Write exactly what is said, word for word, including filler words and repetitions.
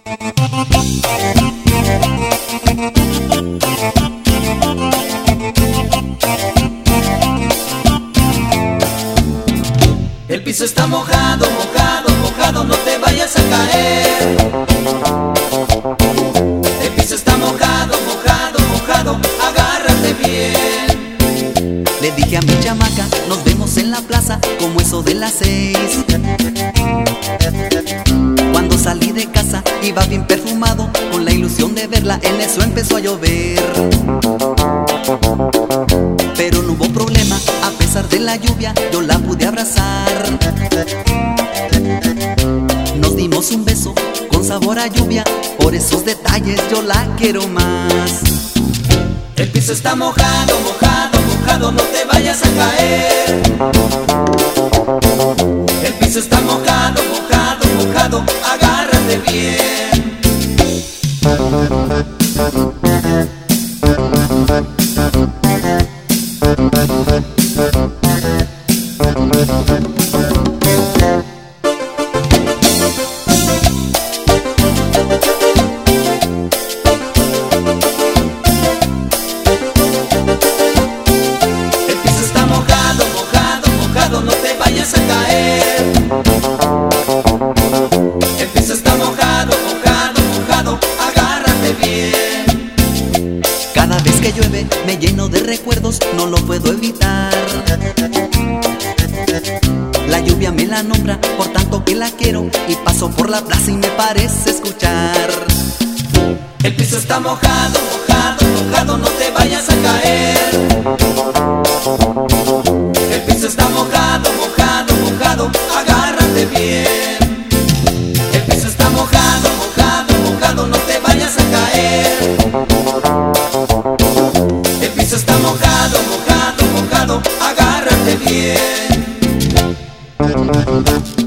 El piso está mojado, mojado, mojado, no te vayas a caer. El piso está mojado, mojado, mojado, agárrate bien. Le dije a mi chamaca, nos vemos en la plaza, como eso de las seis. Cuando salí de casa, iba bien perfumado, con la ilusión de verla, en eso empezó a llover. Pero no hubo problema, a pesar de la lluvia, yo la pude abrazar. Nos dimos un beso con sabor a lluvia, por esos detalles yo la quiero más. El piso está mojado, mojado, mojado, no te vayas a caer. El piso está mojado, mojado, mojado, agárrate bien. El piso está mojado, mojado, mojado, no te vayas a caer. El piso está mojado, mojado, mojado, agárrate bien. Cada vez que llueve me lleno de recuerdos, no lo puedo evitar. La lluvia me la nombra, por tanto que la quiero, y paso por la plaza y me parece escuchar. El piso está mojado, mojado, mojado, no te vayas a caer. El piso está mojado, mojado, mojado, agárrate bien. El piso está mojado, mojado, mojado, no te vayas a caer. El piso está mojado, mojado, mojado, agárrate bien.